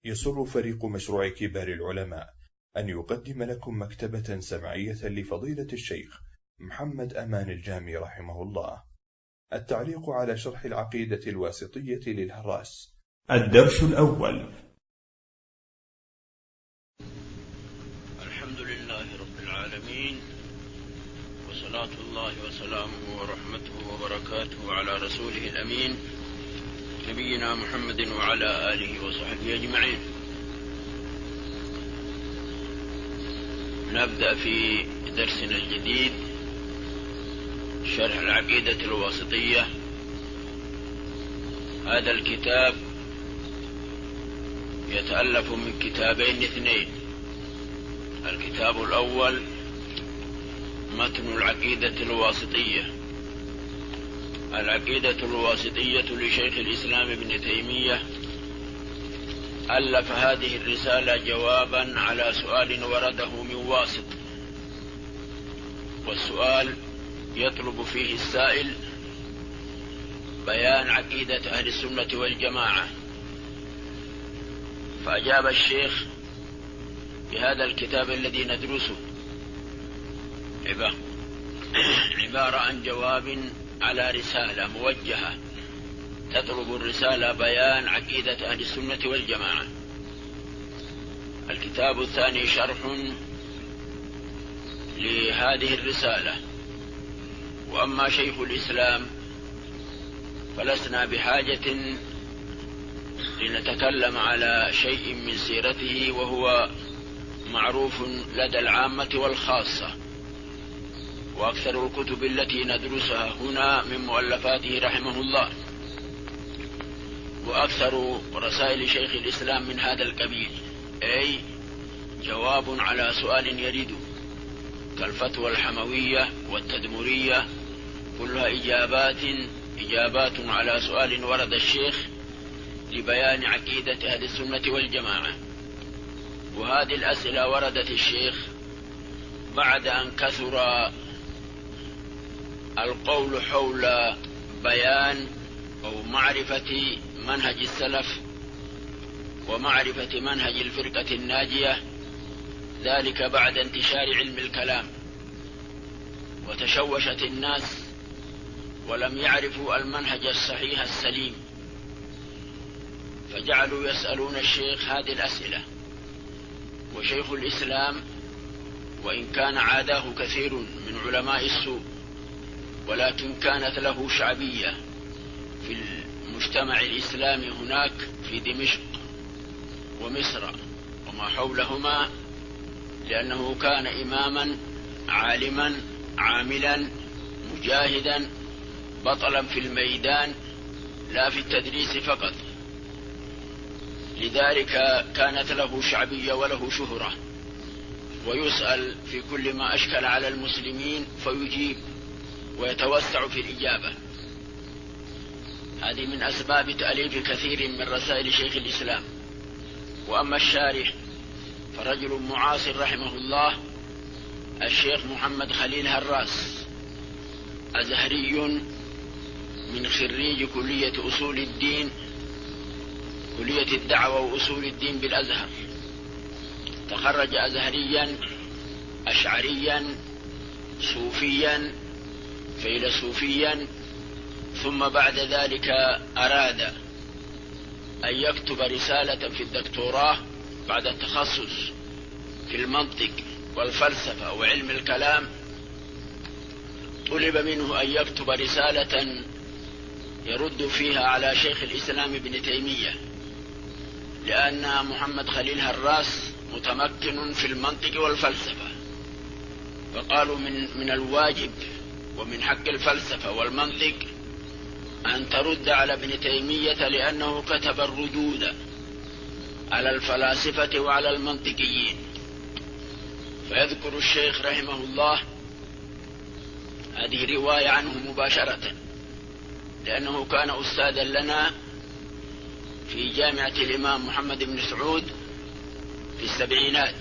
يسر فريق مشروع كبار العلماء أن يقدم لكم مكتبة سمعية لفضيلة الشيخ محمد أمان الجامي رحمه الله. التعليق على شرح العقيدة الواسطية للهراس. الدرس الأول. الحمد لله رب العالمين، وصلاة الله وسلامه ورحمته وبركاته على رسوله الأمين نبينا محمد وعلى آله وصحبه أجمعين. نبدأ في درسنا الجديد شرح العقيدة الواسطية. هذا الكتاب يتألف من كتابين اثنين. الكتاب الأول متن العقيدة الواسطية. العقيدة الواسطية لشيخ الإسلام ابن تيمية، ألف هذه الرسالة جوابا على سؤال ورده من واسط، والسؤال يطلب فيه السائل بيان عقيدة أهل السنة والجماعة، فأجاب الشيخ بهذا الكتاب الذي ندرسه عبارة عن جواب على رسالة موجهة تطلب الرسالة بيان عقيدة أهل السنة والجماعة. الكتاب الثاني شرح لهذه الرسالة. وأما شيخ الإسلام فلسنا بحاجة لنتكلم على شيء من سيرته، وهو معروف لدى العامة والخاصة، وأكثر الكتب التي ندرسها هنا من مؤلفاته رحمه الله، وأكثر رسائل شيخ الإسلام من هذا القبيل، أي جواب على سؤال يريد، كالفتوى الحموية والتدمرية، كلها إجابات على سؤال ورد الشيخ لبيان عقيدة أهل السنة والجماعة. وهذه الأسئلة وردت الشيخ بعد أن كثر القول حول بيان أو معرفة منهج السلف ومعرفة منهج الفرقة الناجية، ذلك بعد انتشار علم الكلام، وتشوشت الناس ولم يعرفوا المنهج الصحيح السليم، فجعلوا يسألون الشيخ هذه الأسئلة. وشيخ الإسلام وإن كان عاداه كثير من علماء السوء، ولكن كانت له شعبية في المجتمع الإسلامي هناك في دمشق ومصر وما حولهما، لأنه كان إماما عالما عاملا مجاهدا بطلا في الميدان لا في التدريس فقط، لذلك كانت له شعبية وله شهرة، ويسأل في كل ما أشكل على المسلمين فيجيب ويتوسع في الإجابة. هذه من أسباب تأليف كثير من رسائل شيخ الإسلام. وأما الشارح فرجل معاصر رحمه الله، الشيخ محمد خليل هراس، أزهري من خريج كلية أصول الدين، كلية الدعوة وأصول الدين بالأزهر. تخرج أزهريا أشعريا صوفيا فيلسوفيا، ثم بعد ذلك أراد أن يكتب رسالة في الدكتوراه بعد التخصص في المنطق والفلسفة وعلم الكلام. طلب منه أن يكتب رسالة يرد فيها على شيخ الإسلام ابن تيمية، لأن محمد خليل هراس متمكن في المنطق والفلسفة، فقالوا من الواجب ومن حق الفلسفة والمنطق أن ترد على ابن تيمية، لأنه كتب الردود على الفلاسفة وعلى المنطقيين. فيذكر الشيخ رحمه الله هذه رواية عنه مباشرة، لأنه كان أستاذا لنا في جامعة الإمام محمد بن سعود في السبعينات.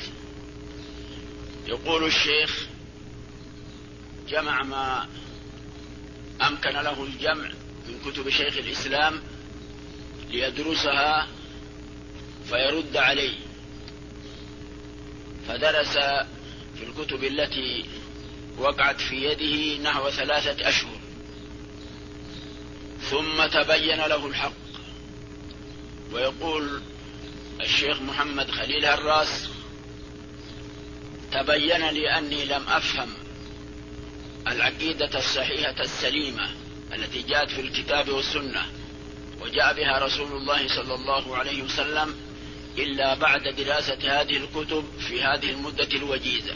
يقول الشيخ جمع ما أمكن له الجمع من كتب شيخ الإسلام ليدرسها فيرد عليه. فدرس في الكتب التي وقعت في يده نحو 3 أشهر، ثم تبين له الحق. ويقول الشيخ محمد خليل هراس: تبين لي أني لم أفهم العقيدة الصحيحة السليمة التي جاءت في الكتاب والسنة وجاء بها رسول الله صلى الله عليه وسلم إلا بعد دراسة هذه الكتب في هذه المدة الوجيزة.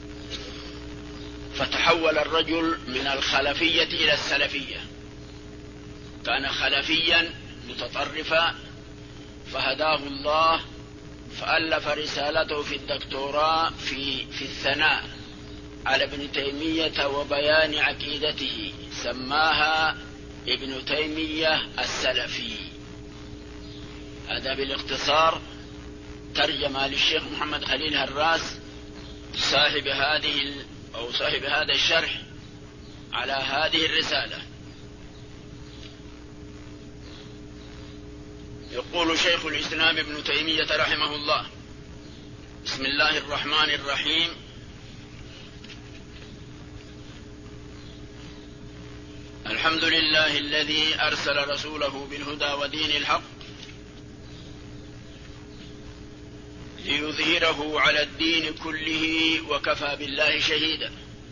فتحول الرجل من الخلفية إلى السلفية. كان خلفيا متطرفا، فهداه الله فألف رسالته في الدكتوراه في الثناء على ابن تيمية وبيان عقيدته، سماها ابن تيمية السلفي. هذا بالاختصار ترجمة للشيخ محمد خليل هراس صاحب هذا الشرح على هذه الرسالة. يقول شيخ الإسلام ابن تيمية رحمه الله: بسم الله الرحمن الرحيم. الحمد لله الذي أرسل رسوله بالهدى ودين الحق ليظهره على الدين كله وكفى بالله شهيدا.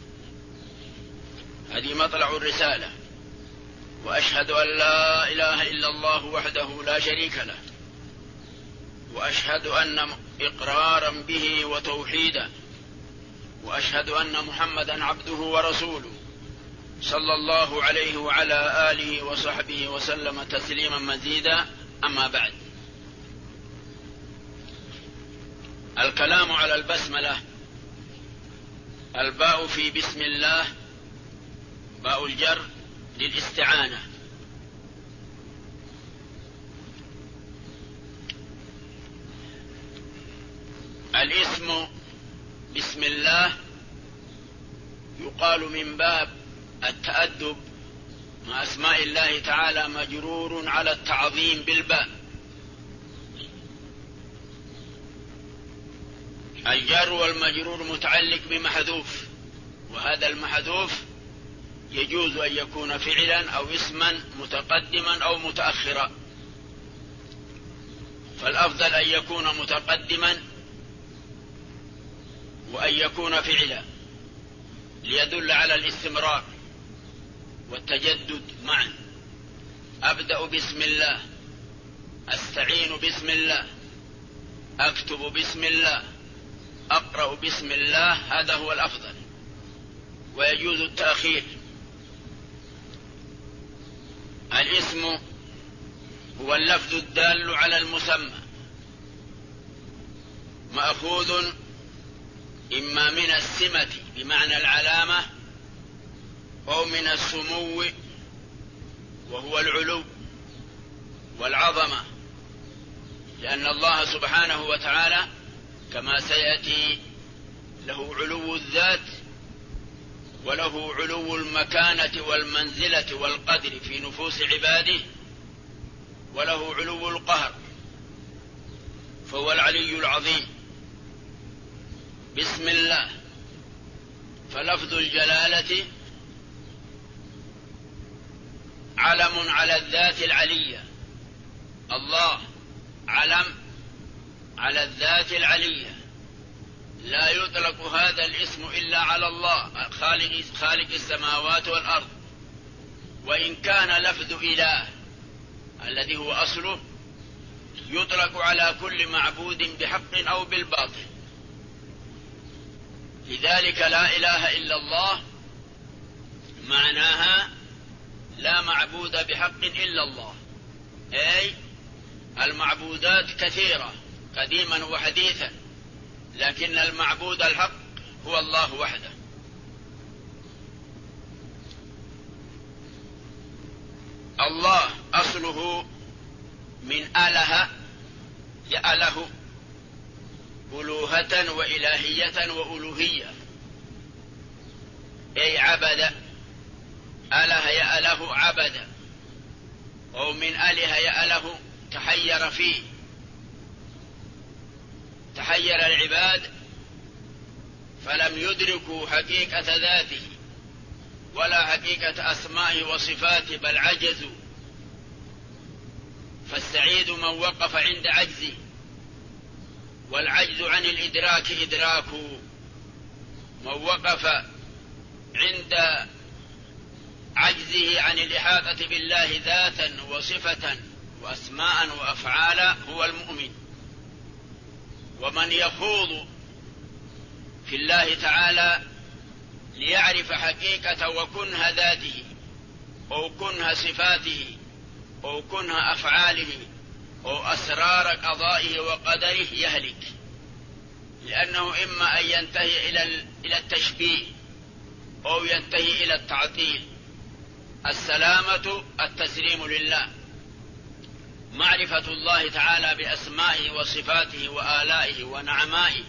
هذه مطلع الرسالة. وأشهد أن لا إله إلا الله وحده لا شريك له، وأشهد أن إقرارا به وتوحيدا، وأشهد أن محمدا عبده ورسوله صلى الله عليه وعلى آله وصحبه وسلم تسليما مزيدا. أما بعد، الكلام على البسملة. الباء في بسم الله باء الجر للاستعانة. الاسم بسم الله يقال من باب التأدب مع أسماء الله تعالى مجرور على التعظيم بالباء. الجر والمجرور متعلق بمحذوف، وهذا المحذوف يجوز أن يكون فعلا أو اسما متقدما أو متأخرا، فالأفضل أن يكون متقدما وأن يكون فعلا ليدل على الاستمرار والتجدد معا. أبدأ بسم الله، أستعين بسم الله، أكتب بسم الله، أقرأ بسم الله، هذا هو الأفضل، ويجوز التأخير. الاسم هو اللفظ الدال على المسمى، مأخوذ إما من السمة بمعنى العلامة، أو من السمو وهو العلو والعظمة، لأن الله سبحانه وتعالى كما سيأتي له علو الذات وله علو المكانة والمنزلة والقدر في نفوس عباده، وله علو القهر، فهو العلي العظيم. بسم الله، فلفظ الجلالة علم على الذات العلية. الله علم على الذات العلية، لا يطلق هذا الاسم إلا على الله خالق السماوات والأرض. وإن كان لفظ إله الذي هو أصله يطلق على كل معبود بحق أو بالباطل. لذلك لا إله إلا الله معناها لا معبود بحق إلا الله، أي المعبودات كثيرة قديما وحديثا، لكن المعبود الحق هو الله وحده. الله أصله من أله يأله، ألوهة وإلهية وألوهية، أي عبد. أله يأله عبد، أو من أله يأله تحير فيه. حير العباد فلم يدركوا حقيقة ذاته ولا حقيقة أسمائه وصفاته، بل عجزوا. فالسعيد من وقف عند عجزه، والعجز عن الإدراك إدراكه. من وقف عند عجزه عن الإحاطة بالله ذاتا وصفة وأسماء وأفعالا هو المؤمن. ومن يخوض في الله تعالى ليعرف حقيقة وكنه ذاته أو كنه صفاته أو كنه أفعاله أو أسرار قضائه وقدره يهلك، لأنه إما أن ينتهي إلى التشبيه أو ينتهي إلى التعطيل. السلامة التسليم لله، معرفة الله تعالى بأسمائه وصفاته وآلائه ونعمائه.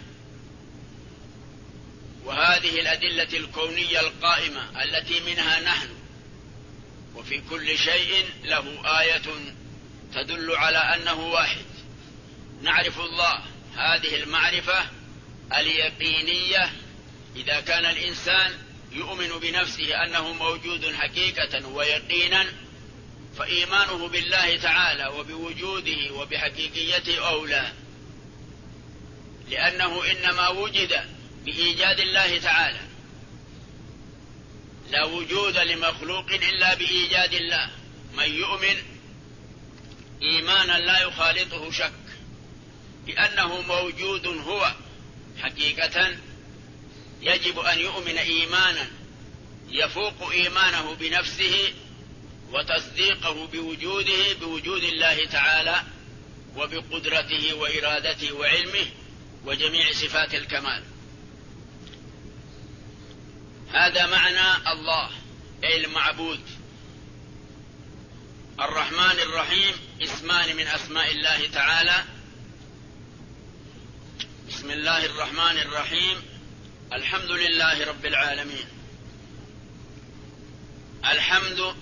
وهذه الأدلة الكونية القائمة التي منها نحن، وفي كل شيء له آية تدل على أنه واحد. نعرف الله هذه المعرفة اليقينية إذا كان الإنسان يؤمن بنفسه أنه موجود حقيقة ويقينا، فإيمانه بالله تعالى وبوجوده وبحقيقيته أولى، لأنه إنما وجد بإيجاد الله تعالى، لا وجود لمخلوق إلا بإيجاد الله. من يؤمن إيمانا لا يخالطه شك بأنه موجود هو حقيقة، يجب أن يؤمن إيمانا يفوق إيمانه بنفسه وتصديقه بوجود الله تعالى وبقدرته وإرادته وعلمه وجميع صفات الكمال. هذا معنى الله أي المعبود. الرحمن الرحيم اسمان من أسماء الله تعالى. بسم الله الرحمن الرحيم، الحمد لله رب العالمين. الحمد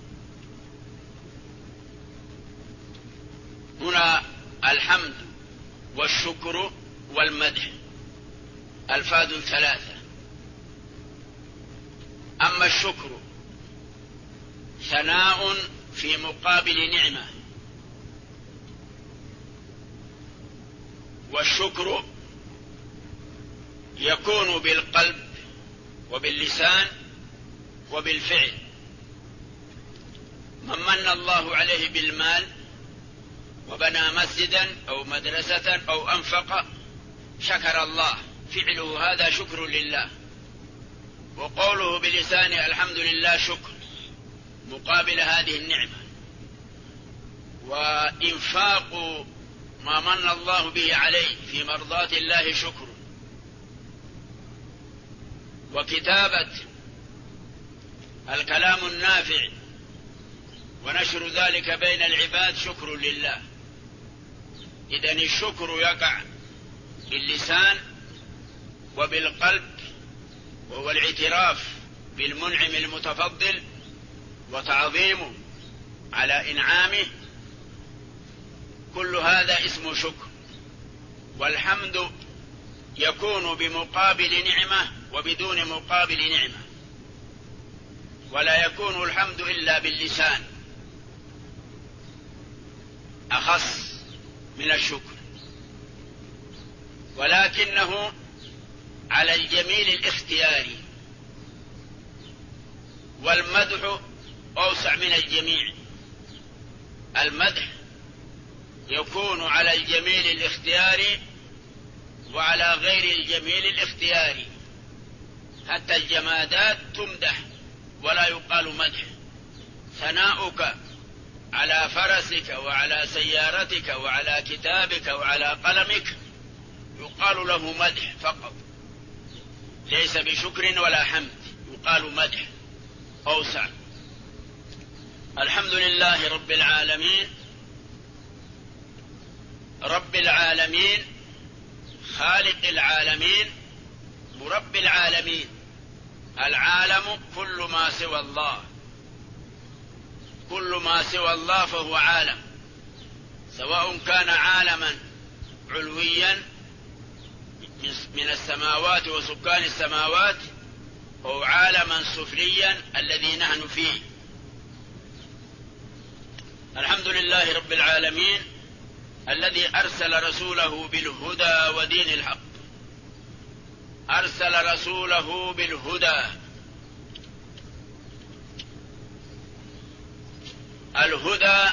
هنا الحمد والشكر والمدح ألفاظ ثلاثة. أما الشكر ثناء في مقابل نعمة، والشكر يكون بالقلب وباللسان وبالفعل. من من الله عليه بالمال وبنى مسجدا أو مدرسة أو أنفق شكر الله، فعله هذا شكر لله، وقوله بلسانه الحمد لله شكر مقابل هذه النعمة. وإنفاق ما من الله به عليه في مرضاة الله شكر، وكتابة الكلام النافع ونشر ذلك بين العباد شكر لله. إذن الشكر يقع باللسان وبالقلب، وهو الاعتراف بالمنعم المتفضل وتعظيمه على إنعامه، كل هذا اسم شكر. والحمد يكون بمقابل نعمة وبدون مقابل نعمة، ولا يكون الحمد إلا باللسان، أخص من الشكر، ولكنه على الجميل الاختياري، والمدح أوسع من الجميع. المدح يكون على الجميل الاختياري وعلى غير الجميل الاختياري، حتى الجمادات تمدح ولا يقال مدح. ثناؤك على فرسك وعلى سيارتك وعلى كتابك وعلى قلمك يقال له مدح فقط، ليس بشكر ولا حمد، يقال مدح أوسع. الحمد لله رب العالمين. رب العالمين خالق العالمين مرب العالمين. العالم كل ما سوى الله، كل ما سوى الله فهو عالم، سواء كان عالما علويا من السماوات وسكان السماوات أو عالما سفليا الذي نحن فيه. الحمد لله رب العالمين الذي أرسل رسوله بالهدى ودين الحق. أرسل رسوله بالهدى. الهدى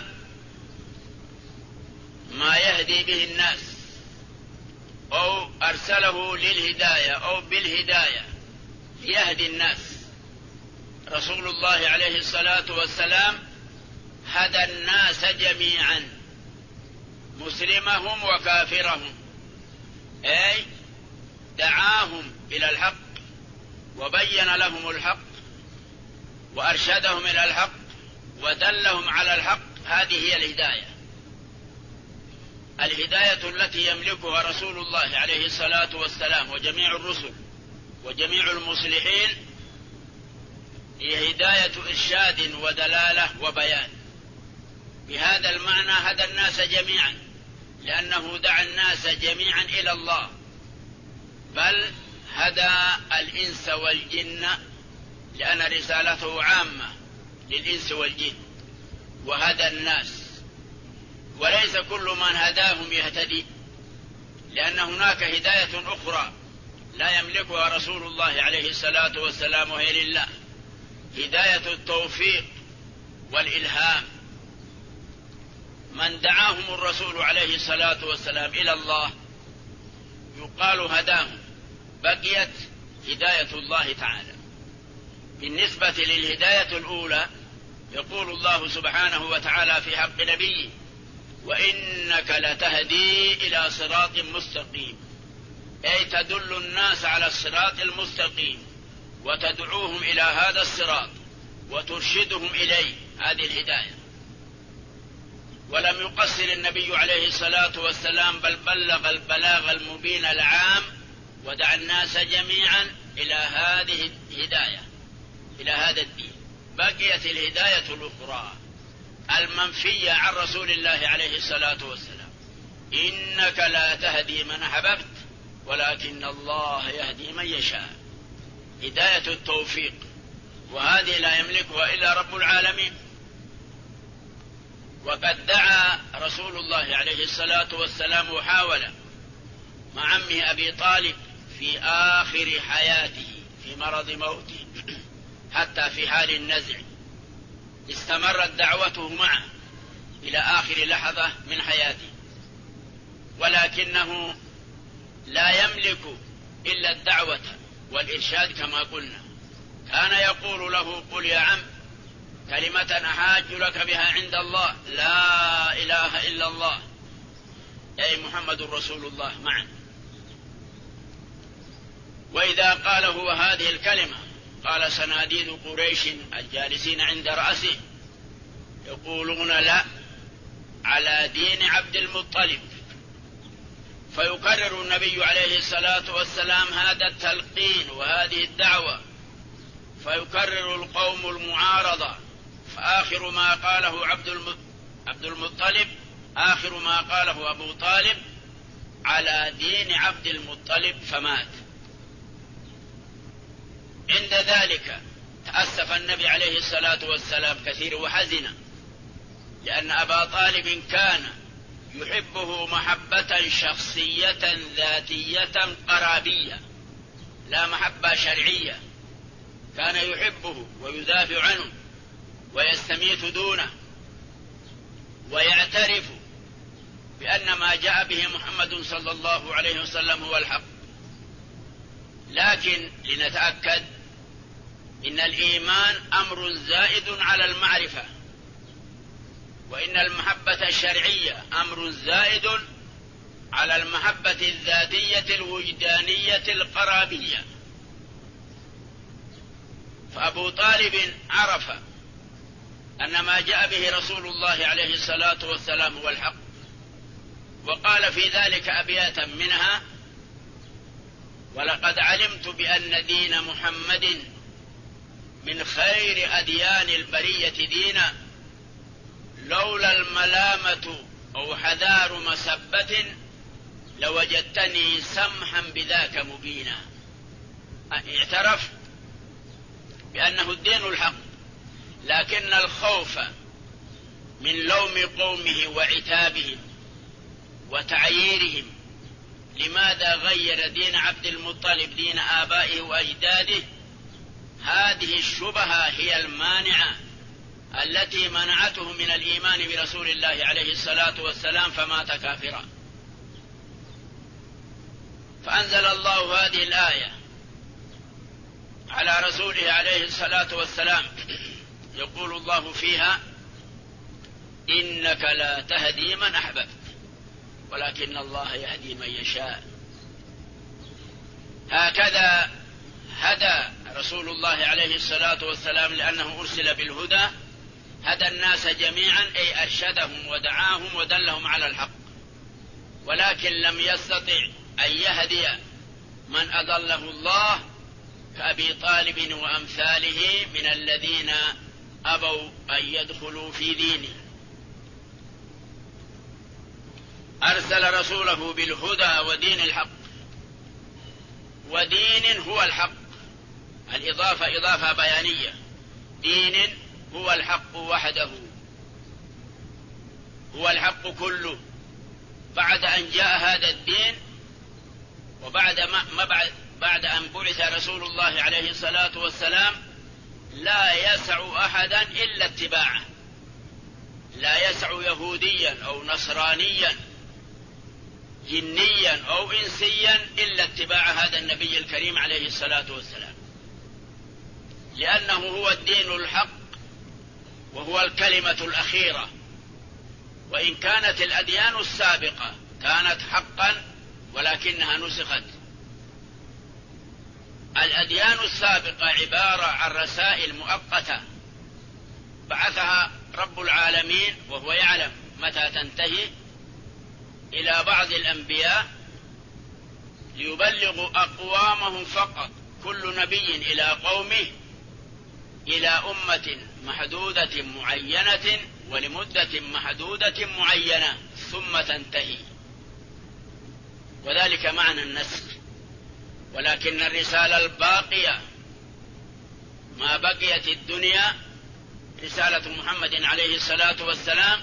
ما يهدي به الناس، أو أرسله للهداية أو بالهداية يهدي الناس. رسول الله عليه الصلاة والسلام هدى الناس جميعا مسلمهم وكافرهم، أي دعاهم إلى الحق وبين لهم الحق وأرشدهم إلى الحق ودلهم على الحق. هذه هي الهداية. الهداية التي يملكها رسول الله عليه الصلاة والسلام وجميع الرسل وجميع المصلحين هي هداية إرشاد ودلالة وبيان. بهذا المعنى هدى الناس جميعا، لأنه دعا الناس جميعا إلى الله، بل هدى الإنس والجن، لأن رسالته عامة للإنس والجن، وهدى الناس. وليس كل من هداهم يهتدي، لأن هناك هداية أخرى لا يملكها رسول الله عليه الصلاة والسلام، وهي لله، هداية التوفيق والإلهام. من دعاهم الرسول عليه الصلاة والسلام إلى الله يقال هداهم، بقيت هداية الله تعالى. بالنسبة للهداية الأولى يقول الله سبحانه وتعالى في حق نبيه: وإنك لتهدي إلى صراط مستقيم، أي تدل الناس على الصراط المستقيم وتدعوهم إلى هذا الصراط وترشدهم إليه. هذه الهداية. ولم يقصر النبي عليه الصلاة والسلام، بل بلغ البلاغ المبين العام ودعا الناس جميعا إلى هذه الهداية، إلى هذا الدين. بقيت الهداية الأخرى المنفية عن رسول الله عليه الصلاة والسلام: إنك لا تهدي من أحببت ولكن الله يهدي من يشاء. هداية التوفيق، وهذه لا يملكها إلا رب العالمين. وقد دعا رسول الله عليه الصلاة والسلام وحاول مع عمه أبي طالب في آخر حياته في مرض موته، حتى في حال النزع استمرت دعوته معه إلى آخر لحظة من حياته، ولكنه لا يملك إلا الدعوة والإرشاد كما قلنا. كان يقول له: قل يا عم كلمة أحاج لك بها عند الله، لا إله إلا الله، أي محمد رسول الله معا. وإذا قال هو هذه الكلمة قال صناديد قريش الجالسين عند رأسه يقولون: لا، على دين عبد المطلب. فيكرر النبي عليه الصلاة والسلام هذا التلقين وهذه الدعوة، فيكرر القوم المعارضة. فآخر ما قاله عبد المطلب، آخر ما قاله أبو طالب: على دين عبد المطلب، فمات. عند ذلك تأسف النبي عليه الصلاة والسلام كثير وحزن، لأن أبا طالب كان يحبه محبة شخصية ذاتية قرابية، لا محبة شرعية. كان يحبه ويدافع عنه ويستميت دونه، ويعترف بأن ما جاء به محمد صلى الله عليه وسلم هو الحق. لكن لنتأكد إن الإيمان أمر زائد على المعرفة، وإن المحبة الشرعية أمر زائد على المحبة الذاتية الوجدانية القرابية. فأبو طالب عرف أن ما جاء به رسول الله عليه الصلاة والسلام هو الحق، وقال في ذلك أبياتا منها: ولقد علمت بأن دين محمد من خير أديان البرية دينا، لولا الملامة أو حذار مسبة لوجدتني سمحا بذاك مبينا. اعترف بأنه الدين الحق، لكن الخوف من لوم قومه وعتابهم وتعييرهم لماذا غير دين عبد المطلب دين آبائه وأجداده، هذه الشبهة هي المانعة التي منعته من الإيمان برسول الله عليه الصلاة والسلام، فمات كافرا. فأنزل الله هذه الآية على رسوله عليه الصلاة والسلام، يقول الله فيها: إنك لا تهدي من أحببت ولكن الله يهدي من يشاء. هكذا هدى رسول الله عليه الصلاة والسلام، لأنه أرسل بالهدى، هدى الناس جميعا، أي أرشدهم ودعاهم ودلهم على الحق، ولكن لم يستطع أن يهدي من أضله الله كأبي طالب وأمثاله من الذين أبوا أن يدخلوا في دينه. أرسل رسوله بالهدى ودين الحق، ودين هو الحق، الإضافة إضافة بيانية، دين هو الحق وحده، هو الحق كله. بعد أن جاء هذا الدين وبعد بعد أن بعث رسول الله عليه الصلاة والسلام، لا يسع أحدا إلا اتباعه، لا يسع يهوديا أو نصرانيا جنيا أو إنسيا إلا اتباع هذا النبي الكريم عليه الصلاة والسلام، لأنه هو الدين الحق وهو الكلمة الأخيرة. وإن كانت الأديان السابقة كانت حقا ولكنها نسخت. الأديان السابقة عبارة عن رسائل مؤقتة بعثها رب العالمين وهو يعلم متى تنتهي إلى بعض الأنبياء ليبلغوا أقوامهم فقط، كل نبي إلى قومه إلى أمة محدودة معينة ولمدة محدودة معينة ثم تنتهي، وذلك معنى النسخ. ولكن الرسالة الباقية ما بقيت الدنيا رسالة محمد عليه الصلاة والسلام،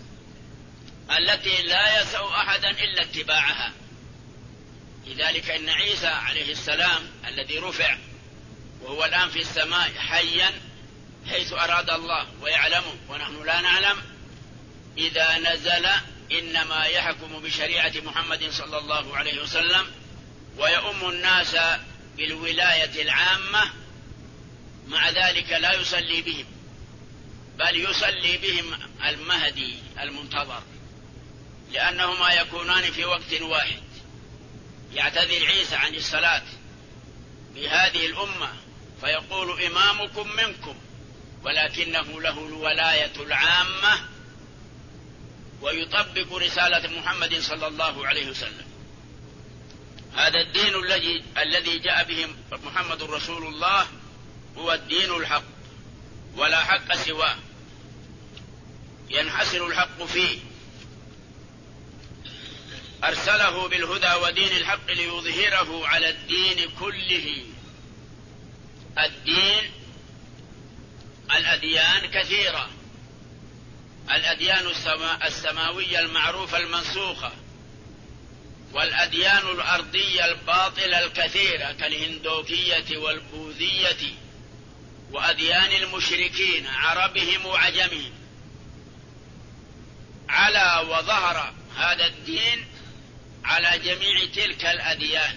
التي لا يسع أحدا إلا اتباعها. لذلك إن عيسى عليه السلام الذي رفع وهو الآن في السماء حيا حيث أراد الله ويعلمه ونحن لا نعلم، إذا نزل إنما يحكم بشريعة محمد صلى الله عليه وسلم ويؤم الناس بالولاية العامة. مع ذلك لا يصلي بهم، بل يصلي بهم المهدي المنتظر، لأنهما يكونان في وقت واحد. يعتذر عيسى عن الصلاة بهذه الأمة فيقول إمامكم منكم، ولكنه له الولاية العامة ويطبق رسالة محمد صلى الله عليه وسلم. هذا الدين الذي جاء به محمد رسول الله هو الدين الحق، ولا حق سواه، ينحصر الحق فيه. أرسله بالهدى ودين الحق ليظهره على الدين كله. الأديان كثيرة، الأديان السماوية المعروفة المنسوخة، والأديان الأرضية الباطلة الكثيرة كالهندوكية والبوذية، وأديان المشركين عربهم وعجمهم. على وظهر هذا الدين على جميع تلك الأديان،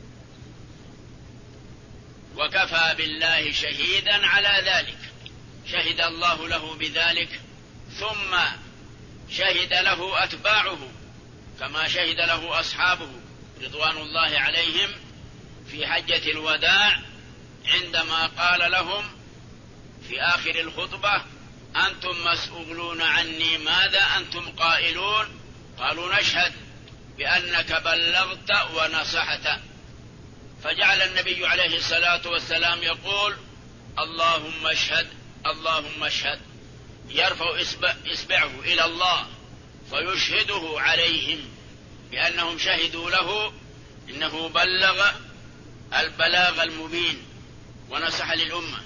وكفى بالله شهيدا على ذلك. شهد الله له بذلك، ثم شهد له أتباعه كما شهد له أصحابه رضوان الله عليهم في حجة الوداع، عندما قال لهم في آخر الخطبة: أنتم مسؤولون عني، ماذا أنتم قائلون؟ قالوا: نشهد بأنك بلغت ونصحت. فجعل النبي عليه الصلاة والسلام يقول: اللهم اشهد اللهم اشهد، يرفع إصبعه إلى الله فيشهده عليهم بأنهم شهدوا له إنه بلغ البلاغ المبين ونصح للأمة.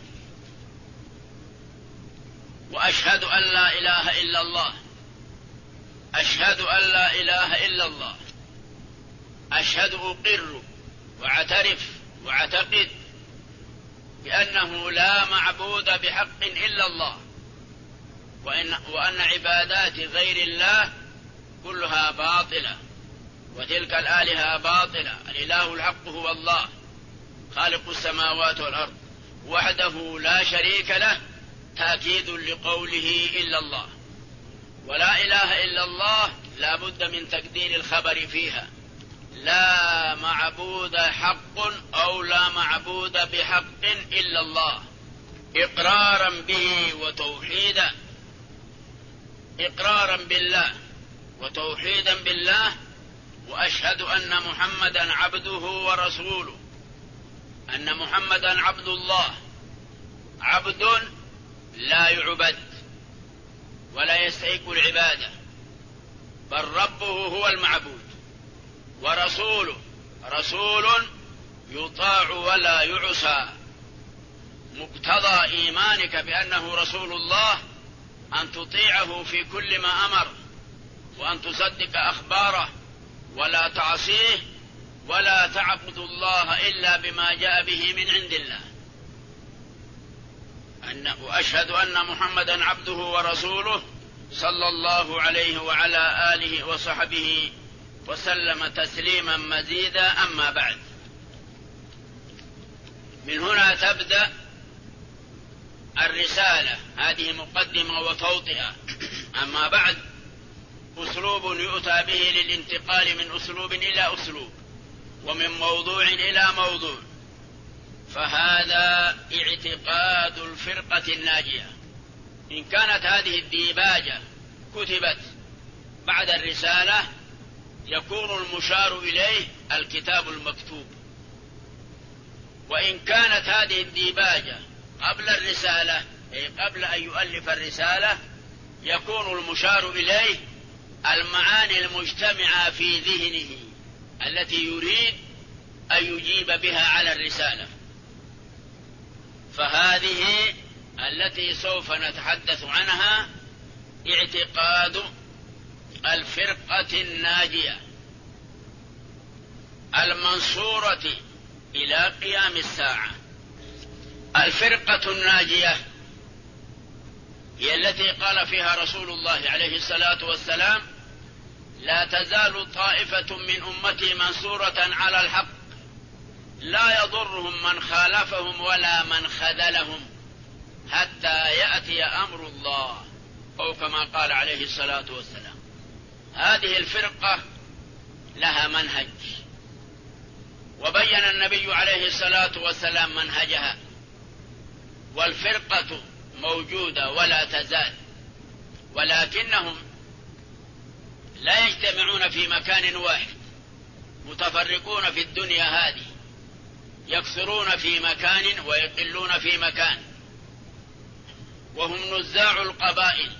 وأشهد أن لا إله إلا الله، أشهد أن لا إله إلا الله، أشهد أقر وأعترف وأعتقد بأنه لا معبود بحق إلا الله، وأن عبادات غير الله كلها باطلة، وتلك الآلهة باطلة. الإله الحق هو الله خالق السماوات والأرض وحده لا شريك له، تأكيد لقوله إلا الله. ولا إله إلا الله لا بد من تقدير الخبر فيها، لا معبود حق أو لا معبود بحق إلا الله، إقرارا به وتوحيدا، إقرارا بالله وتوحيدا بالله. وأشهد أن محمدا عبده ورسوله، أن محمدا عبد الله، عبد لا يعبد ولا يستحق العبادة، بل ربه هو المعبود، ورسوله رسول يطاع ولا يعصى. مقتضى إيمانك بأنه رسول الله أن تطيعه في كل ما أمر، وأن تصدق أخباره ولا تعصيه، ولا تعبد الله إلا بما جاء به من عند الله. وأشهد أن محمدا عبده ورسوله صلى الله عليه وعلى آله وصحبه وسلم تسليما مزيدا. أما بعد، من هنا تبدأ الرسالة، هذه مقدمة وتوطئة. أما بعد، أسلوب يؤتى به للانتقال من أسلوب إلى أسلوب، ومن موضوع إلى موضوع. فهذا اعتقاد الفرقة الناجية. إن كانت هذه الديباجة كتبت بعد الرسالة يكون المشار إليه الكتاب المكتوب، وإن كانت هذه الديباجة قبل الرسالة، أي قبل أن يؤلف الرسالة، يكون المشار إليه المعاني المجتمعة في ذهنه التي يريد أن يجيب بها على الرسالة. فهذه التي سوف نتحدث عنها اعتقاد الفرقة الناجية المنصورة إلى قيام الساعة. الفرقة الناجية هي التي قال فيها رسول الله عليه الصلاة والسلام: لا تزال طائفة من أمتي منصورة على الحق لا يضرهم من خالفهم ولا من خذلهم حتى يأتي أمر الله، أو كما قال عليه الصلاة والسلام. هذه الفرقة لها منهج، وبين النبي عليه الصلاة والسلام منهجها. والفرقة موجودة ولا تزال، ولكنهم لا يجتمعون في مكان واحد، متفرقون في الدنيا هذه، يكثرون في مكان ويقلون في مكان، وهم نزاع القبائل.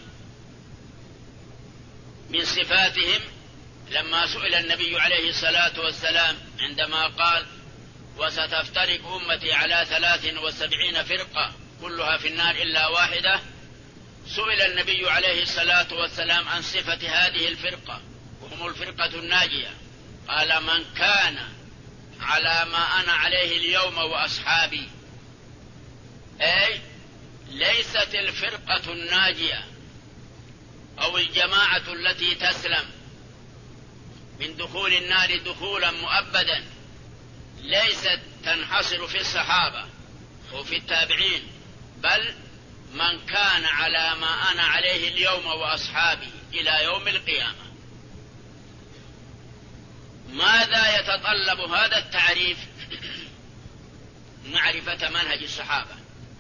من صفاتهم لما سئل النبي عليه الصلاة والسلام عندما قال: وستفترق أمتي على 73 فرقة كلها في النار إلا واحدة، سئل النبي عليه الصلاة والسلام عن صفة هذه الفرقة، وهم الفرقة الناجية. قال: من كان على ما أنا عليه اليوم وأصحابي. أي ليست الفرقة الناجية أو الجماعة التي تسلم من دخول النار دخولا مؤبدا، ليست تنحصر في الصحابة وفي التابعين، بل من كان على ما أنا عليه اليوم وأصحابي إلى يوم القيامة. ماذا يتطلب هذا التعريف؟ معرفة منهج الصحابة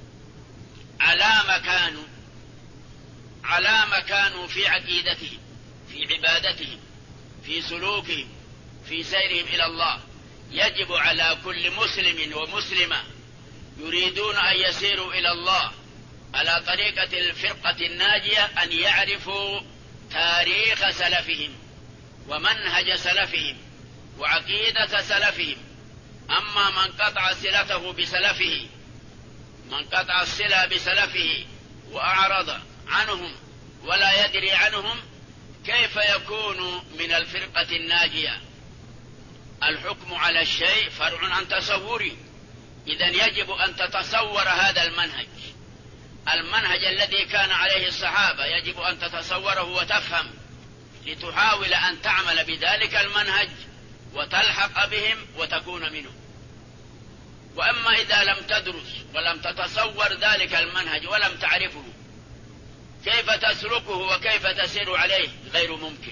على ما كانوا في عقيدتهم، في عبادتهم، في سلوكهم، في سيرهم إلى الله. يجب على كل مسلم ومسلمة يريدون أن يسيروا إلى الله على طريقة الفرقة الناجية أن يعرفوا تاريخ سلفهم ومنهج سلفهم وعقيدة سلفهم. أما من قطع صلته بسلفه، من قطع الصلة بسلفه وأعرض عنهم ولا يدري عنهم، كيف يكون من الفرقة الناجية؟ الحكم على الشيء فرع عن تصوره. إذن يجب أن تتصور هذا المنهج الذي كان عليه الصحابة، يجب أن تتصوره وتفهم لتحاول أن تعمل بذلك المنهج وتلحق بهم وتكون منهم. وأما إذا لم تدرس ولم تتصور ذلك المنهج ولم تعرفه، كيف تسلكه وكيف تسير عليه؟ غير ممكن.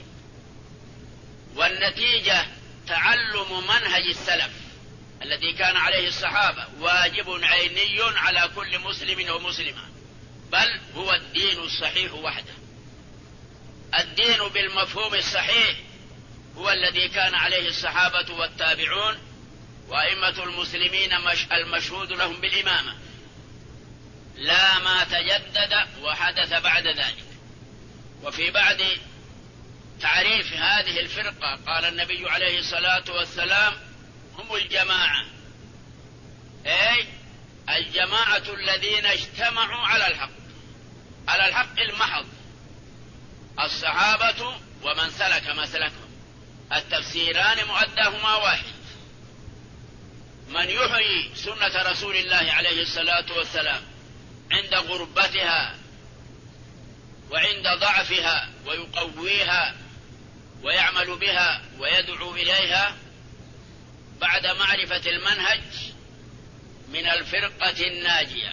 والنتيجة تعلم منهج السلف الذي كان عليه الصحابة واجب عيني على كل مسلم ومسلمة، بل هو الدين الصحيح وحده. الدين بالمفهوم الصحيح هو الذي كان عليه الصحابة والتابعون وأئمة المسلمين المشهود لهم بالإمامة، لا ما تجدد وحدث بعد ذلك. وفي بعد تعريف هذه الفرقة قال النبي عليه الصلاة والسلام: هم الجماعة، أي الجماعة الذين اجتمعوا على الحق المحض، الصحابة ومن سلك مسلكهم، التفسيران مؤداهما واحد. من يحيي سنة رسول الله عليه الصلاة والسلام عند غربتها وعند ضعفها ويقويها ويعمل بها ويدعو إليها بعد معرفة المنهج، من الفرقة الناجية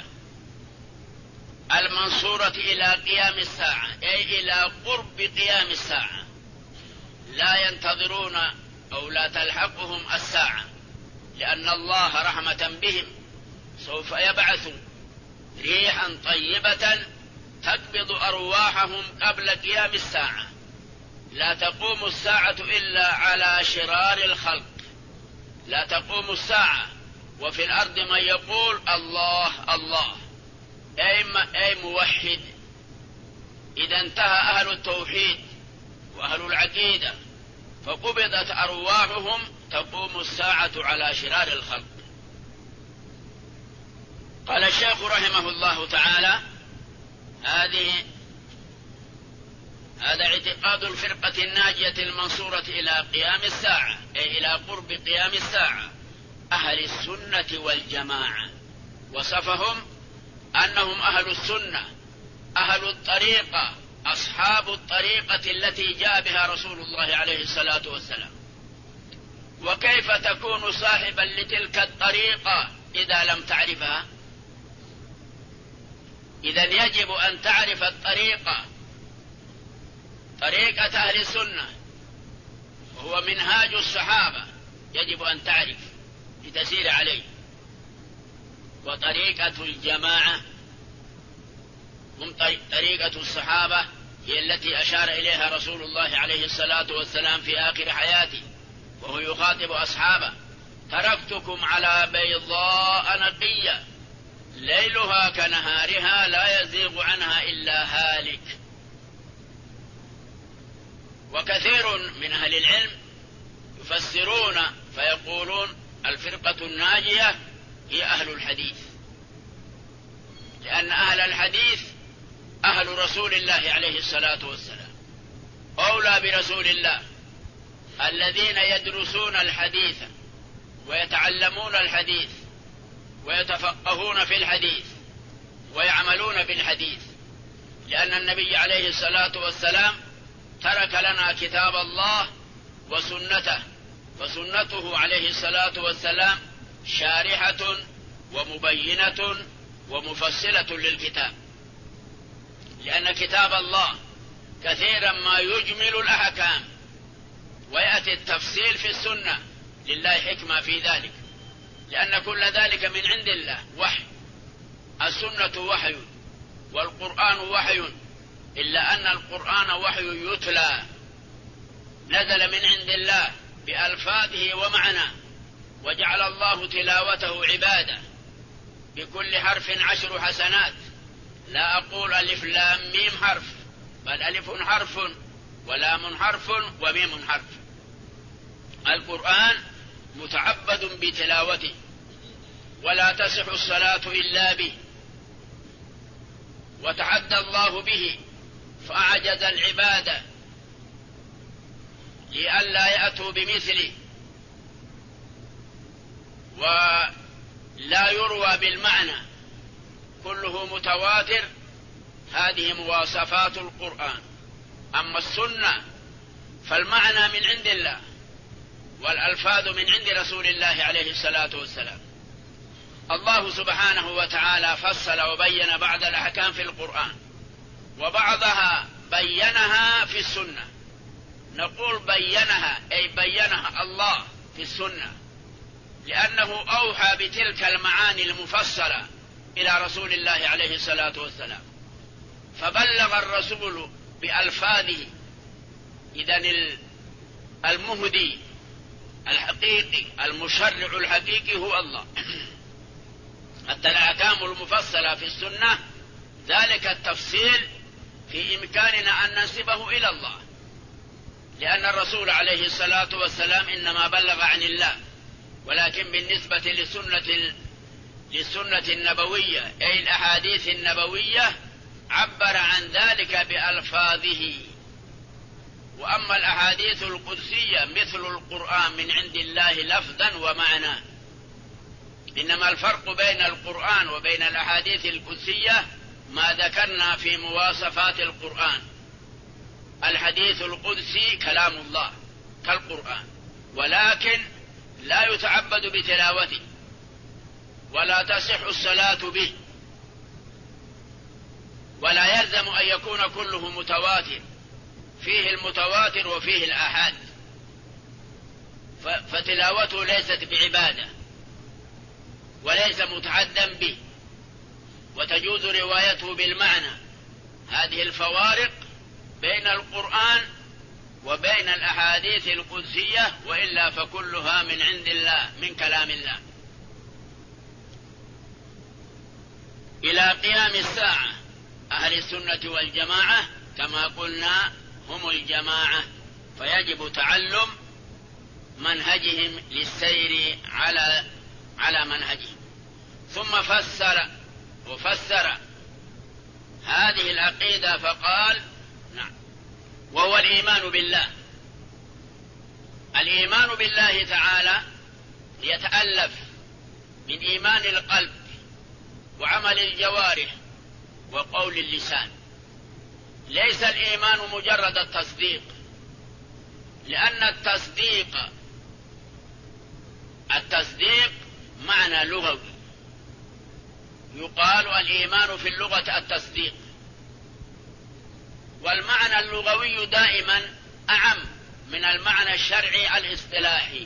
المنصورة إلى قيام الساعة، أي إلى قرب قيام الساعة. لا ينتظرون أو لا تلحقهم الساعة، لأن الله رحمة بهم سوف يبعث ريحا طيبة تقبض أرواحهم قبل قيام الساعة. لا تقوم الساعة إلا على شرار الخلق، لا تقوم الساعة وفي الأرض من يقول الله الله، أي موحد. إذا انتهى أهل التوحيد وأهل العقيدة فقبضت أرواحهم، تقوم الساعة على شرار الخلق. قال الشيخ رحمه الله تعالى: هذا اعتقاد الفرقة الناجية المنصورة إلى قيام الساعة، أي إلى قرب قيام الساعة، أهل السنة والجماعة. وصفهم أنهم أهل السنة، أهل الطريقة، أصحاب الطريقة التي جاء بها رسول الله عليه الصلاة والسلام. وكيف تكون صاحبا لتلك الطريقة إذا لم تعرفها؟ إذن يجب أن تعرف الطريقة، طريقة أهل السنة، وهو منهاج الصحابة، يجب أن تعرف لتسير عليه. وطريقة الجماعة هم طريقة الصحابة، هي التي أشار إليها رسول الله عليه الصلاة والسلام في آخر حياته وهو يخاطب أصحابه: تركتكم على بيضاء نقية ليلها كنهارها لا يزيغ عنها إلا هالك. وكثير من أهل العلم يفسرون فيقولون الفرقة الناجية هي أهل الحديث، لأن أهل الحديث أهل رسول الله عليه الصلاة والسلام، أولى برسول الله، الذين يدرسون الحديث ويتعلمون الحديث ويتفقهون في الحديث ويعملون بالحديث. لأن النبي عليه الصلاة والسلام ترك لنا كتاب الله وسنته، فسنته عليه الصلاة والسلام شارحة ومبينة ومفصلة للكتاب، لأن كتاب الله كثيرا ما يجمل الأحكام ويأتي التفصيل في السنة، لله حكمة في ذلك، لأن كل ذلك من عند الله وحي. السنة وحي والقرآن وحي، إلا أن القرآن وحي يتلى، نزل من عند الله بألفاظه ومعنى، وجعل الله تلاوته عبادة، بكل حرف 10 حسنات. لا أقول ألف لام ميم حرف، بل ألف حرف ولام حرف وميم حرف. القرآن متعبد بتلاوته، ولا تصح الصلاة إلا به، وتحدى الله به فأعجز العبادة لئلا يأتوا بمثله، ولا يروى بالمعنى، كله متواتر. هذه مواصفات القرآن. أما السنة فالمعنى من عند الله، والألفاظ من عند رسول الله عليه الصلاة والسلام. الله سبحانه وتعالى فصل وبين بعض الأحكام في القرآن، وبعضها بينها في السنة. نقول بينها أي بينها الله في السنة، لأنه أوحى بتلك المعاني المفصلة إلى رسول الله عليه الصلاة والسلام، فبلغ الرسول بألفاظه. إذن المهدي الحقيقي المشرع الحقيقي هو الله. حتى الأحكام المفصلة في السنة ذلك التفصيل في إمكاننا أن ننسبه إلى الله، لأن الرسول عليه الصلاة والسلام إنما بلغ عن الله، ولكن بالنسبة للسنة النبوية أي الأحاديث النبوية عبر عن ذلك بألفاظه. وأما الأحاديث القدسية مثل القرآن من عند الله لفظا ومعنى. إنما الفرق بين القرآن وبين الأحاديث القدسية ما ذكرنا في مواصفات القرآن. الحديث القدسي كلام الله كالقرآن، ولكن لا يتعبد بتلاوته، ولا تصح الصلاة به، ولا يلزم أن يكون كله متواتر، فيه المتواتر وفيه الآحاد، فتلاوته ليست بعبادة وليس متعدا به، وتجوز روايته بالمعنى. هذه الفوارق بين القرآن وبين الأحاديث القدسية، وإلا فكلها من عند الله من كلام الله. إلى قيام الساعة أهل السنة والجماعة كما قلنا هم الجماعة، فيجب تعلم منهجهم للسير على منهجهم. ثم فسر هذه العقيدة فقال: نعم، وهو الإيمان بالله. الإيمان بالله تعالى يتألف من إيمان القلب وعمل الجوارح وقول اللسان. ليس الإيمان مجرد التصديق، لأن التصديق معنى لغوي، يقال الإيمان في اللغة التصديق، والمعنى اللغوي دائما أعم من المعنى الشرعي الاصطلاحي.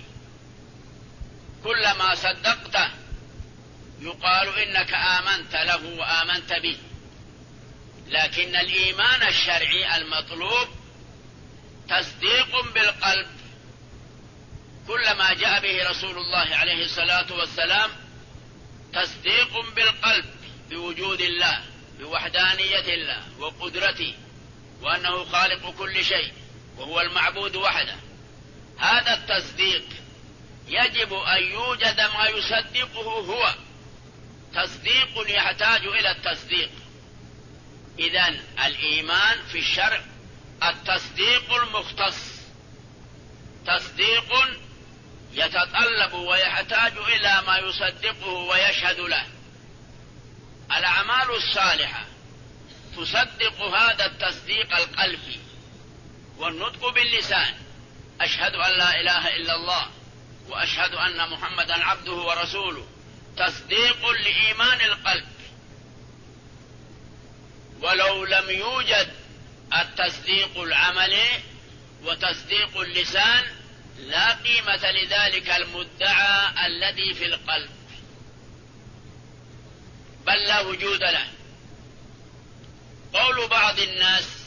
كلما صدقته يقال إنك آمنت له وآمنت به، لكن الإيمان الشرعي المطلوب تصديق بالقلب. كلما جاء به رسول الله عليه الصلاة والسلام تصديق بالقلب بوجود الله، بوحدانية الله وقدرته، وأنه خالق كل شيء وهو المعبود وحده. هذا التصديق يجب أن يوجد ما يصدقه هو. تصديق يحتاج إلى التصديق. إذن الإيمان في الشرع التصديق المختص، تصديق يتطلب ويحتاج إلى ما يصدقه ويشهد له. الأعمال الصالحة تصدق هذا التصديق القلبي، والنطق باللسان أشهد أن لا إله إلا الله وأشهد أن محمدا عبده ورسوله تصديق لإيمان القلب. ولو لم يوجد التصديق العملي وتصديق اللسان لا قيمة لذلك المدعى الذي في القلب، بل لا وجود له. قول بعض الناس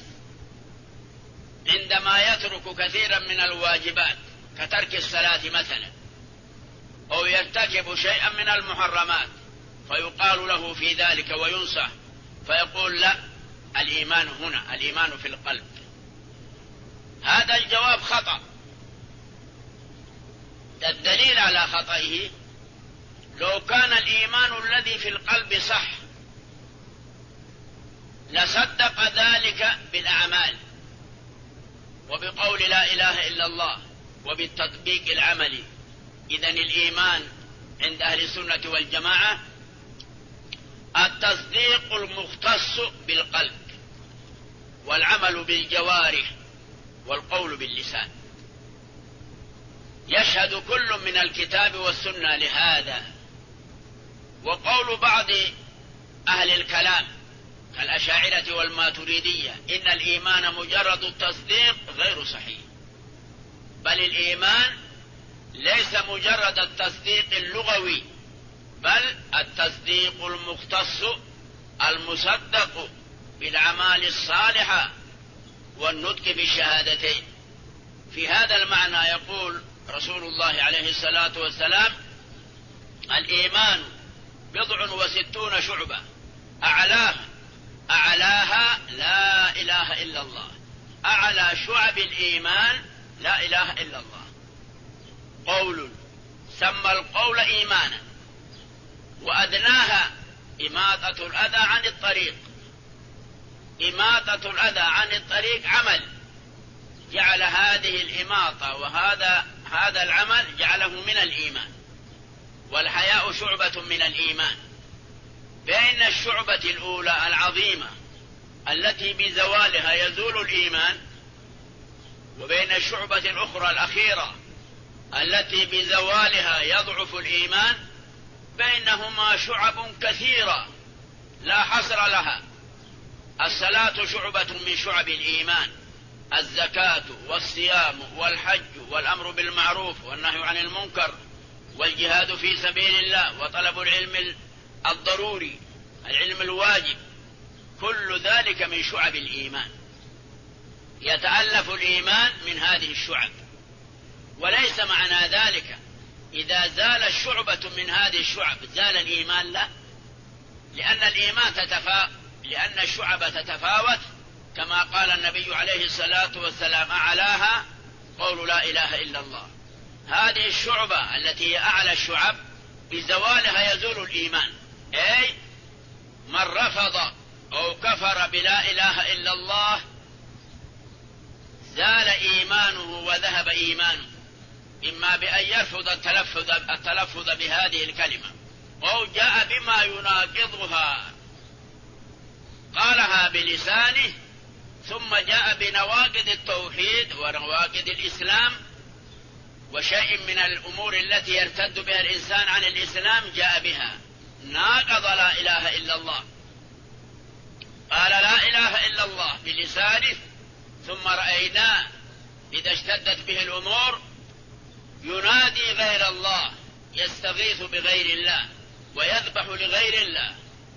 عندما يترك كثيرا من الواجبات كترك الصلاة مثلا، أو يرتكب شيئا من المحرمات، فيقال له في ذلك وينصح، فيقول: لا، الإيمان هنا، الإيمان في القلب. هذا الجواب خطأ. الدليل على خطئه لو كان الإيمان الذي في القلب صح لصدق ذلك بالأعمال وبقول لا إله إلا الله وبالتطبيق العملي. إذن الإيمان عند أهل السنة والجماعة التصديق المختص بالقلب والعمل بالجوارح والقول باللسان. يشهد كل من الكتاب والسنة لهذا. وقول بعض أهل الكلام كالأشاعرة والماتريدية إن الإيمان مجرد التصديق غير صحيح، بل الإيمان ليس مجرد التصديق اللغوي، بل التصديق المختص المصدق بالأعمال الصالحة والنطق بالشهادتين. في هذا المعنى يقول رسول الله عليه الصلاة والسلام: الإيمان 60 شعبة أعلاها لا إله إلا الله. أعلى شعب الإيمان لا إله إلا الله. قول سمى القول إيمانا، وأدناها إماطة الأذى عن الطريق. إماطة الأذى عن الطريق عمل، جعل هذه الإماطة هذا العمل جعله من الإيمان. والحياء شعبة من الإيمان. بين الشعبة الأولى العظيمة التي بزوالها يزول الإيمان، وبين الشعبة الأخرى الأخيرة التي بزوالها يضعف الإيمان، بينهما شعب كثيرة لا حصر لها. الصلاة شعبة من شعب الإيمان، الزكاة والصيام والحج والأمر بالمعروف والنهي عن المنكر والجهاد في سبيل الله وطلب العلم الضروري، العلم الواجب، كل ذلك من شعب الإيمان. يتألف الإيمان من هذه الشعب. وليس معنى ذلك إذا زال الشعبة من هذه الشعب زال الإيمان، لا، لأن الشعب تتفاوت، كما قال النبي عليه الصلاة والسلام: أعلاها قول لا إله إلا الله. هذه الشعبة التي هي أعلى الشعب بزوالها يزول الإيمان، أي من رفض أو كفر بلا إله إلا الله زال إيمانه وذهب إيمانه، إما بأن يرفض التلفظ بهذه الكلمة أو جاء بما يناقضها، قالها بلسانه ثم جاء بنواقض التوحيد ونواقض الإسلام وشيء من الأمور التي يرتد بها الإنسان عن الإسلام جاء بها، ناقض لا إله إلا الله. قال لا إله إلا الله بلسانه، ثم رأيناه إذا اشتدت به الأمور ينادي غير الله، يستغيث بغير الله ويذبح لغير الله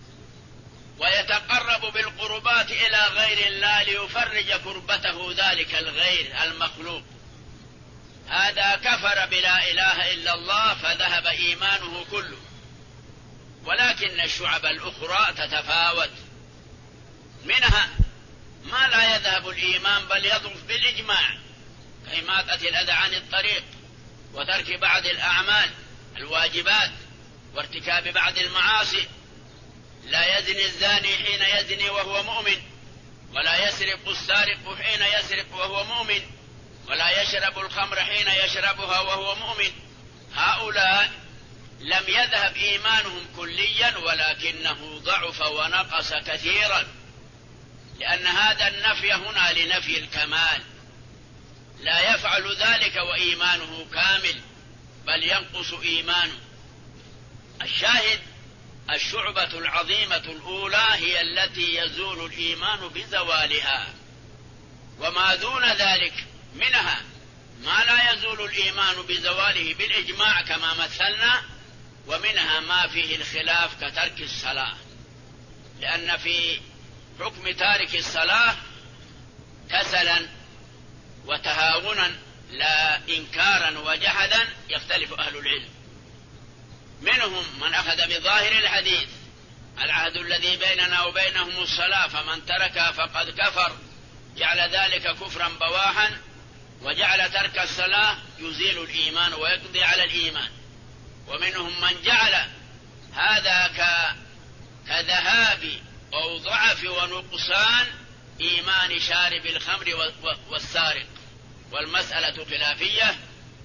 ويتقرب بالقربات إلى غير الله ليفرج كربته ذلك الغير المخلوق. هذا كفر بلا إله إلا الله فذهب إيمانه كله. ولكن الشعب الأخرى تتفاوت، منها ما لا يذهب الإيمان بل يضعف بالإجماع، كإماطة الأذى عن الطريق وترك بعض الأعمال الواجبات وارتكاب بعض المعاصي. لا يزني الزاني حين يزني وهو مؤمن، ولا يسرق السارق حين يسرق وهو مؤمن، ولا يشرب الخمر حين يشربها وهو مؤمن. هؤلاء لم يذهب إيمانهم كليا، ولكنه ضعف ونقص كثيرا، لأن هذا النفي هنا لنفي الكمال، لا يفعل ذلك وإيمانه كامل، بل ينقص إيمانه. الشاهد: الشعبة العظيمة الأولى هي التي يزول الإيمان بزوالها، وما دون ذلك منها ما لا يزول الإيمان بزواله بالإجماع كما مثلنا، ومنها ما فيه الخلاف كترك الصلاة، لأن في حكم تارك الصلاة كسلا وتهاونا لا إنكارا وجحدا يختلف أهل العلم. منهم من أخذ بظاهر الحديث: العهد الذي بيننا وبينهم الصلاة فمن تركها فقد كفر، جعل ذلك كفرا بواحا وجعل ترك الصلاة يزيل الإيمان ويقضي على الإيمان. ومنهم من جعل هذا كذهاب أو ضعف ونقصان إيمان شارب الخمر والسارق، والمسألة خلافية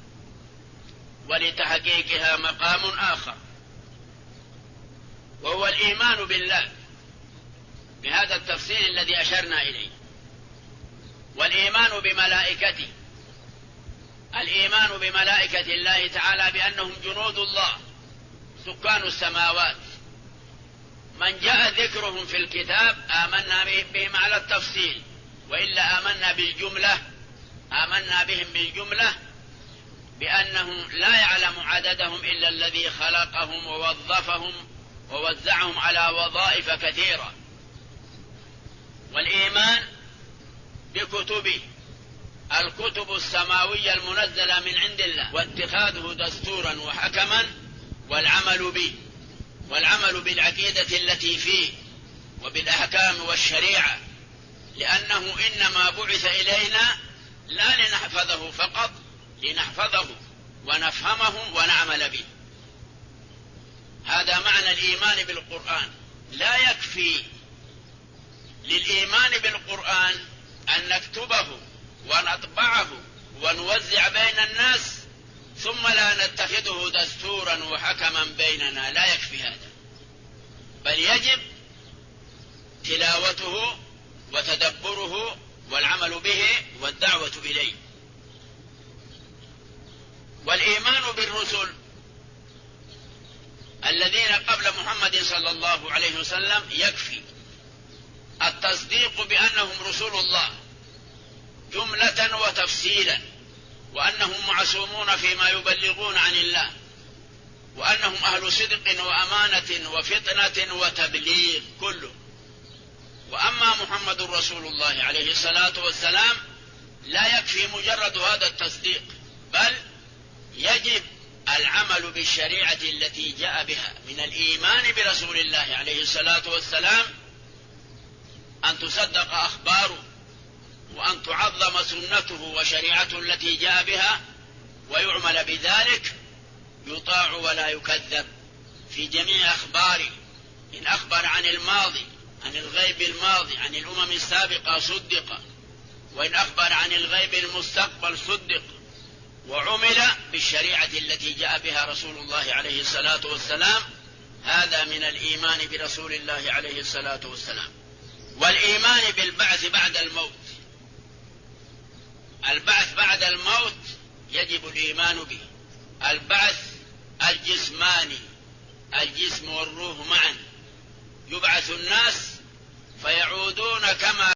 ولتحقيقها مقام آخر، وهو الإيمان بالله بهذا التفصيل الذي أشرنا إليه، والإيمان بملائكته، الإيمان بملائكة الله تعالى بأنهم جنود الله سكان السماوات، من جاء ذكرهم في الكتاب آمنا بهم على التفصيل، وإلا آمنا بهم بالجملة بأنه لا يعلم عددهم إلا الذي خلقهم ووظفهم ووزعهم على وظائف كثيرة. والإيمان بكتبه، الكتب السماوية المنزلة من عند الله، واتخاذه دستورا وحكما والعمل به، والعمل بالعقيدة التي فيه وبالأحكام والشريعة، لأنه إنما بعث إلينا لا لنحفظه فقط، لنحفظه ونفهمه ونعمل به. هذا معنى الإيمان بالقرآن. لا يكفي للإيمان بالقرآن أن نكتبه ونطبعه ونوزع بين الناس ثم لا نتخذه دستورا وحكما بيننا، لا يكفي هذا، بل يجب تلاوته وتدبره والعمل به والدعوة إليه. والإيمان بالرسل الذين قبل محمد صلى الله عليه وسلم يكفي التصديق بأنهم رسول الله جملة وتفصيلا، وأنهم معصومون فيما يبلغون عن الله، وأنهم أهل صدق وأمانة وفطنة وتبليغ كله. وأما محمد رسول الله عليه الصلاة والسلام لا يكفي مجرد هذا التصديق، بل يجب العمل بالشريعة التي جاء بها من الإيمان برسول الله عليه الصلاة والسلام، أن تصدق أخباره، وأن تعظم سنته وشريعته التي جاء بها، ويعمل بذلك، يطاع ولا يكذب في جميع أخباره. إن أخبر عن الماضي، عن الغيب الماضي، عن الأمم السابقة صدق، وإن أخبر عن الغيب المستقبل صدق، وعمل بالشريعة التي جاء بها رسول الله عليه الصلاة والسلام. هذا من الإيمان برسول الله عليه الصلاة والسلام. والإيمان بالبعث بعد الموت، البعث بعد الموت يجب الإيمان به، البعث الجسماني، الجسم والروح معا، يبعث الناس فيعودون كما